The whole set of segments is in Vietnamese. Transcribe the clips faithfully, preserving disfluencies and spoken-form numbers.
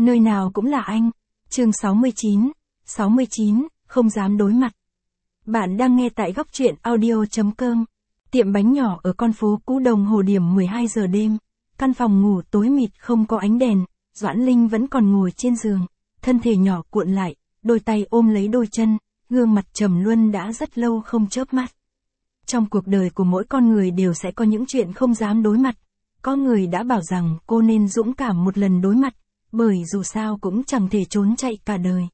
Nơi nào cũng là anh. Chương sáu mươi chín, sáu mươi chín, không dám đối mặt. Bạn đang nghe tại góc truyện audio.com. Tiệm bánh nhỏ ở con phố cũ đồng hồ điểm mười hai giờ đêm. Căn phòng ngủ tối mịt không có ánh đèn, Doãn Linh vẫn còn ngồi trên giường, thân thể nhỏ cuộn lại, đôi tay ôm lấy đôi chân, gương mặt trầm luân đã rất lâu không chớp mắt. Trong cuộc đời của mỗi con người đều sẽ có những chuyện không dám đối mặt. Có người đã bảo rằng cô nên dũng cảm một lần đối mặt, bởi dù sao cũng chẳng thể trốn chạy cả đời.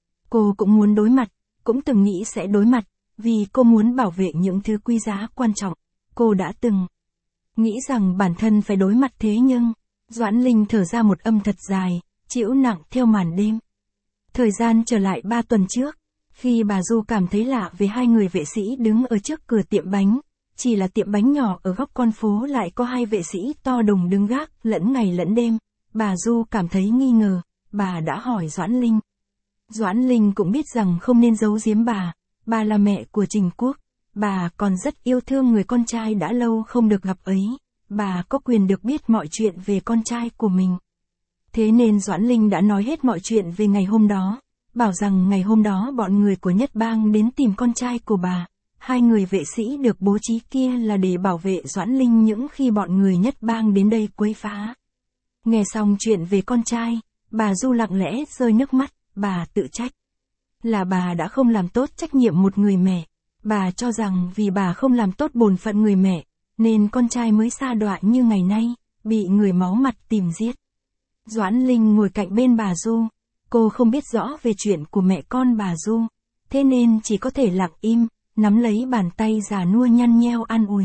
Cô cũng muốn đối mặt, cũng từng nghĩ sẽ đối mặt, vì cô muốn bảo vệ những thứ quý giá quan trọng. Cô đã từng nghĩ rằng bản thân phải đối mặt, thế nhưng Doãn Linh thở ra một âm thật dài, chịu nặng theo màn đêm. Thời gian trở lại ba tuần trước, khi bà Du cảm thấy lạ về hai người vệ sĩ đứng ở trước cửa tiệm bánh. Chỉ là tiệm bánh nhỏ ở góc con phố lại có hai vệ sĩ to đùng đứng gác lẫn ngày lẫn đêm. Bà Du cảm thấy nghi ngờ, bà đã hỏi Doãn Linh. Doãn Linh cũng biết rằng không nên giấu giếm bà, bà là mẹ của Trình Quốc, bà còn rất yêu thương người con trai đã lâu không được gặp ấy, bà có quyền được biết mọi chuyện về con trai của mình. Thế nên Doãn Linh đã nói hết mọi chuyện về ngày hôm đó, bảo rằng ngày hôm đó bọn người của Nhất Bang đến tìm con trai của bà. Hai người vệ sĩ được bố trí kia là để bảo vệ Doãn Linh những khi bọn người Nhất Bang đến đây quấy phá. Nghe xong chuyện về con trai, bà Du lặng lẽ rơi nước mắt, bà tự trách. Là bà đã không làm tốt trách nhiệm một người mẹ. Bà cho rằng vì bà không làm tốt bổn phận người mẹ, nên con trai mới sa đọa như ngày nay, bị người máu mặt tìm giết. Doãn Linh ngồi cạnh bên bà Du, cô không biết rõ về chuyện của mẹ con bà Du, thế nên chỉ có thể lặng im, nắm lấy bàn tay già nua nhăn nheo an ủi.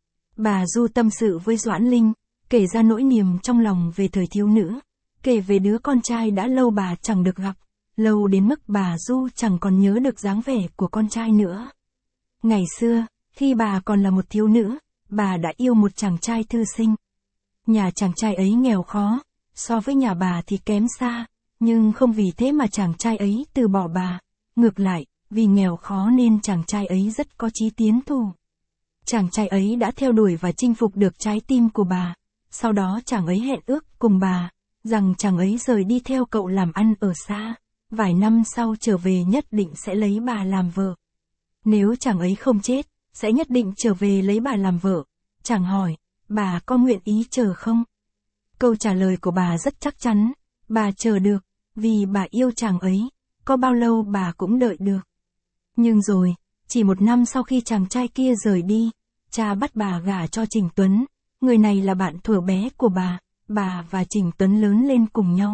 Bà Du tâm sự với Doãn Linh, kể ra nỗi niềm trong lòng về thời thiếu nữ, kể về đứa con trai đã lâu bà chẳng được gặp, lâu đến mức bà Du chẳng còn nhớ được dáng vẻ của con trai nữa. Ngày xưa, khi bà còn là một thiếu nữ, bà đã yêu một chàng trai thư sinh. Nhà chàng trai ấy nghèo khó, so với nhà bà thì kém xa, nhưng không vì thế mà chàng trai ấy từ bỏ bà, ngược lại, vì nghèo khó nên chàng trai ấy rất có chí tiến thủ. Chàng trai ấy đã theo đuổi và chinh phục được trái tim của bà. Sau đó chàng ấy hẹn ước cùng bà, rằng chàng ấy rời đi theo cậu làm ăn ở xa. Vài năm sau trở về nhất định sẽ lấy bà làm vợ. Nếu chàng ấy không chết, sẽ nhất định trở về lấy bà làm vợ. Chàng hỏi, bà có nguyện ý chờ không? Câu trả lời của bà rất chắc chắn, bà chờ được, vì bà yêu chàng ấy, có bao lâu bà cũng đợi được. Nhưng rồi, chỉ một năm sau khi chàng trai kia rời đi, cha bắt bà gả cho Trình Tuấn. Người này là bạn thuở bé của bà, bà và Trình Tuấn lớn lên cùng nhau.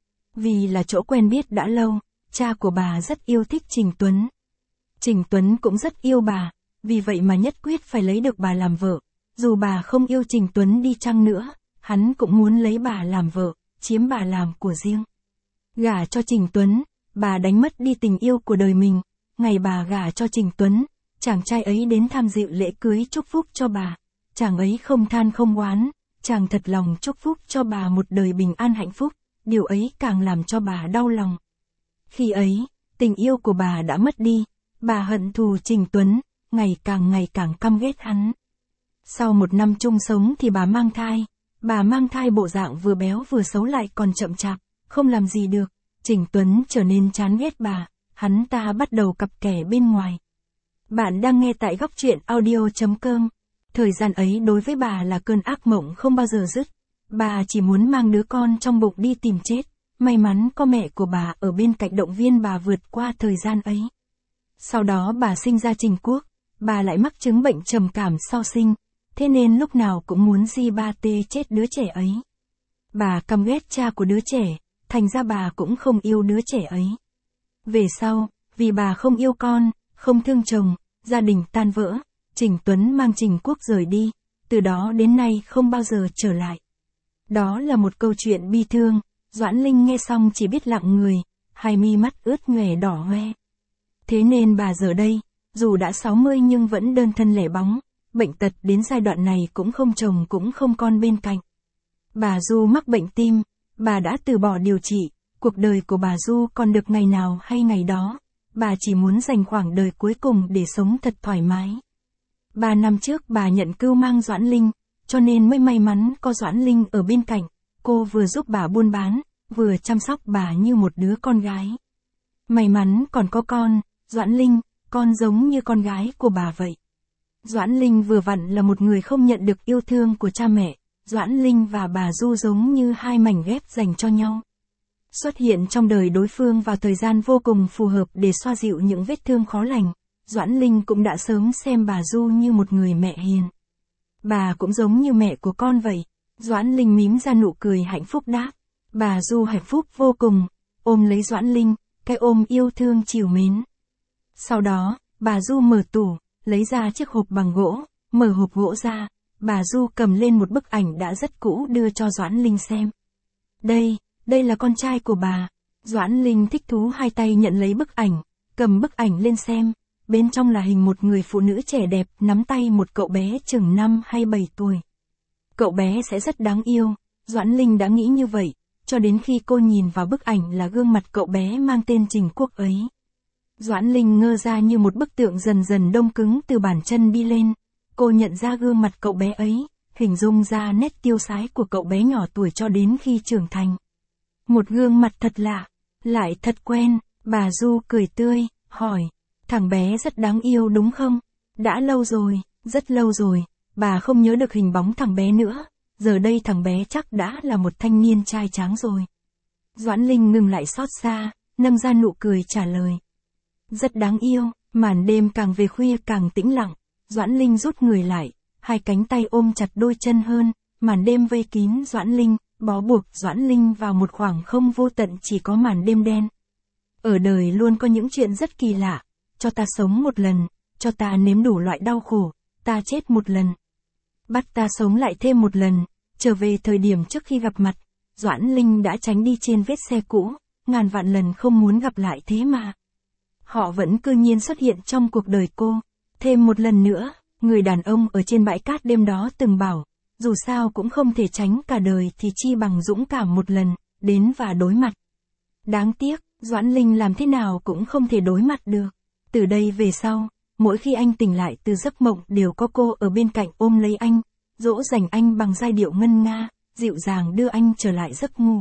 Vì là chỗ quen biết đã lâu, cha của bà rất yêu thích Trình Tuấn. Trình Tuấn cũng rất yêu bà, vì vậy mà nhất quyết phải lấy được bà làm vợ. Dù bà không yêu Trình Tuấn đi chăng nữa, hắn cũng muốn lấy bà làm vợ, chiếm bà làm của riêng. Gả cho Trình Tuấn, bà đánh mất đi tình yêu của đời mình. Ngày bà gả cho Trình Tuấn, chàng trai ấy đến tham dự lễ cưới chúc phúc cho bà. Chàng ấy không than không oán, chàng thật lòng chúc phúc cho bà một đời bình an hạnh phúc, điều ấy càng làm cho bà đau lòng. Khi ấy, tình yêu của bà đã mất đi, bà hận thù Trình Tuấn, ngày càng ngày càng căm ghét hắn. Sau một năm chung sống thì bà mang thai, bà mang thai bộ dạng vừa béo vừa xấu lại còn chậm chạp, không làm gì được, Trình Tuấn trở nên chán ghét bà, hắn ta bắt đầu cặp kè bên ngoài. Bạn đang nghe tại góc truyện audio.com. Thời gian ấy đối với bà là cơn ác mộng không bao giờ dứt. Bà chỉ muốn mang đứa con trong bụng đi tìm chết. May mắn có mẹ của bà ở bên cạnh động viên bà vượt qua thời gian ấy. Sau đó bà sinh ra Trình Quốc. Bà lại mắc chứng bệnh trầm cảm sau sinh. Thế nên lúc nào cũng muốn di ba tê chết đứa trẻ ấy. Bà căm ghét cha của đứa trẻ. Thành ra bà cũng không yêu đứa trẻ ấy. Về sau, vì bà không yêu con, không thương chồng, gia đình tan vỡ. Trình Tuấn mang Trình Quốc rời đi, từ đó đến nay không bao giờ trở lại. Đó là một câu chuyện bi thương, Doãn Linh nghe xong chỉ biết lặng người, hai mi mắt ướt nhòe đỏ hoe. Thế nên bà giờ đây, dù đã sáu mươi nhưng vẫn đơn thân lẻ bóng, bệnh tật đến giai đoạn này cũng không chồng cũng không con bên cạnh. Bà Du mắc bệnh tim, bà đã từ bỏ điều trị, cuộc đời của bà Du còn được ngày nào hay ngày đó, bà chỉ muốn dành khoảng đời cuối cùng để sống thật thoải mái. Ba năm trước bà nhận cưu mang Doãn Linh, cho nên mới may mắn có Doãn Linh ở bên cạnh. Cô vừa giúp bà buôn bán, vừa chăm sóc bà như một đứa con gái. May mắn còn có con, Doãn Linh, con giống như con gái của bà vậy. Doãn Linh vừa vặn là một người không nhận được yêu thương của cha mẹ, Doãn Linh và bà Du giống như hai mảnh ghép dành cho nhau. Xuất hiện trong đời đối phương vào thời gian vô cùng phù hợp để xoa dịu những vết thương khó lành, Doãn Linh cũng đã sớm xem bà Du như một người mẹ hiền. Bà cũng giống như mẹ của con vậy. Doãn Linh mím ra nụ cười hạnh phúc đáp. Bà Du hạnh phúc vô cùng, ôm lấy Doãn Linh, cái ôm yêu thương trìu mến. Sau đó, bà Du mở tủ, lấy ra chiếc hộp bằng gỗ, mở hộp gỗ ra, bà Du cầm lên một bức ảnh đã rất cũ đưa cho Doãn Linh xem. Đây, đây là con trai của bà. Doãn Linh thích thú hai tay nhận lấy bức ảnh, cầm bức ảnh lên xem, bên trong là hình một người phụ nữ trẻ đẹp nắm tay một cậu bé chừng năm hay bảy tuổi. Cậu bé sẽ rất đáng yêu, Doãn Linh đã nghĩ như vậy, cho đến khi cô nhìn vào bức ảnh là gương mặt cậu bé mang tên Trình Quốc ấy. Doãn Linh ngơ ra như một bức tượng dần dần đông cứng từ bàn chân đi lên, cô nhận ra gương mặt cậu bé ấy, hình dung ra nét tiêu sái của cậu bé nhỏ tuổi cho đến khi trưởng thành. Một gương mặt thật lạ, lại thật quen, bà Du cười tươi, hỏi, thằng bé rất đáng yêu đúng không? Đã lâu rồi, rất lâu rồi, bà không nhớ được hình bóng thằng bé nữa, giờ đây thằng bé chắc đã là một thanh niên trai tráng rồi. Doãn Linh ngừng lại xót xa, nâng ra nụ cười trả lời. Rất đáng yêu, màn đêm càng về khuya càng tĩnh lặng, Doãn Linh rút người lại, hai cánh tay ôm chặt đôi chân hơn, màn đêm vây kín Doãn Linh, bó buộc Doãn Linh vào một khoảng không vô tận chỉ có màn đêm đen. Ở đời luôn có những chuyện rất kỳ lạ, cho ta sống một lần, cho ta nếm đủ loại đau khổ, ta chết một lần. Bắt ta sống lại thêm một lần, trở về thời điểm trước khi gặp mặt, Doãn Linh đã tránh đi trên vết xe cũ, ngàn vạn lần không muốn gặp lại thế mà. Họ vẫn cư nhiên xuất hiện trong cuộc đời cô. Thêm một lần nữa, người đàn ông ở trên bãi cát đêm đó từng bảo, dù sao cũng không thể tránh cả đời thì chi bằng dũng cảm một lần, đến và đối mặt. Đáng tiếc, Doãn Linh làm thế nào cũng không thể đối mặt được. Từ đây về sau, mỗi khi anh tỉnh lại từ giấc mộng đều có cô ở bên cạnh ôm lấy anh, dỗ dành anh bằng giai điệu ngân nga, dịu dàng đưa anh trở lại giấc ngủ.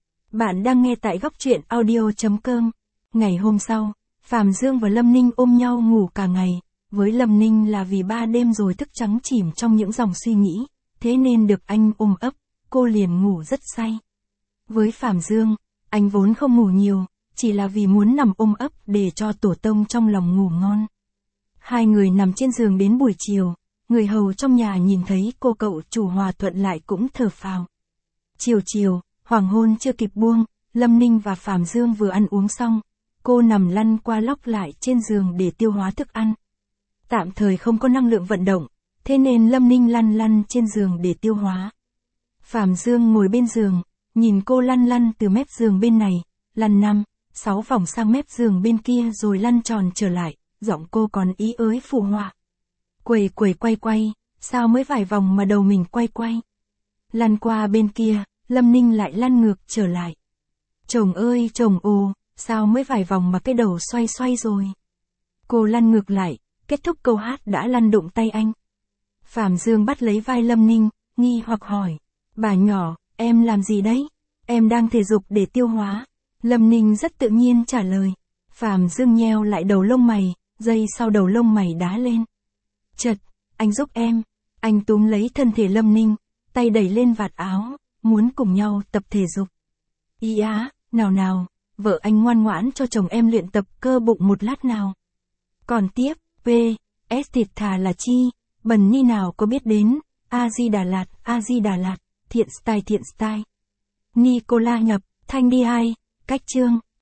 Bạn đang nghe tại góc truyện audio chấm com. Ngày hôm sau, Phạm Dương và Lâm Ninh ôm nhau ngủ cả ngày. Với Lâm Ninh là vì ba đêm rồi thức trắng chìm trong những dòng suy nghĩ, thế nên được anh ôm ấp, cô liền ngủ rất say. Với Phạm Dương, anh vốn không ngủ nhiều, chỉ là vì muốn nằm ôm ấp để cho tổ tông trong lòng ngủ ngon. Hai người nằm trên giường đến buổi chiều, người hầu trong nhà nhìn thấy cô cậu chủ hòa thuận lại cũng thở phào. Chiều chiều, hoàng hôn chưa kịp buông, Lâm Ninh và Phạm Dương vừa ăn uống xong, cô nằm lăn qua lóc lại trên giường để tiêu hóa thức ăn. Tạm thời không có năng lượng vận động, thế nên Lâm Ninh lăn lăn trên giường để tiêu hóa. Phạm Dương ngồi bên giường, nhìn cô lăn lăn từ mép giường bên này, lăn năm, sáu vòng sang mép giường bên kia rồi lăn tròn trở lại, giọng cô còn ý ới phụ họa. Quầy quầy quay quay, sao mới vài vòng mà đầu mình quay quay. Lăn qua bên kia, Lâm Ninh lại lăn ngược trở lại. Chồng ơi chồng ồ, sao mới vài vòng mà cái đầu xoay xoay rồi. Cô lăn ngược lại, kết thúc câu hát đã lăn đụng tay anh. Phạm Dương bắt lấy vai Lâm Ninh, nghi hoặc hỏi. Bà nhỏ, em làm gì đấy? Em đang thể dục để tiêu hóa. Lâm Ninh rất tự nhiên trả lời. Phạm Dương nheo lại đầu lông mày, giây sau đầu lông mày đá lên. Chật, anh giúp em. Anh túm lấy thân thể Lâm Ninh, tay đẩy lên vạt áo, muốn cùng nhau tập thể dục. Ý á, nào nào, vợ anh ngoan ngoãn cho chồng em luyện tập cơ bụng một lát nào. Còn tiếp, P, S thịt thà là chi, bần ni nào có biết đến, A Di Đà Lạt, A Di Đà Lạt, thiện style thiện style. Nicola nhập, thanh đi hai, cách chương.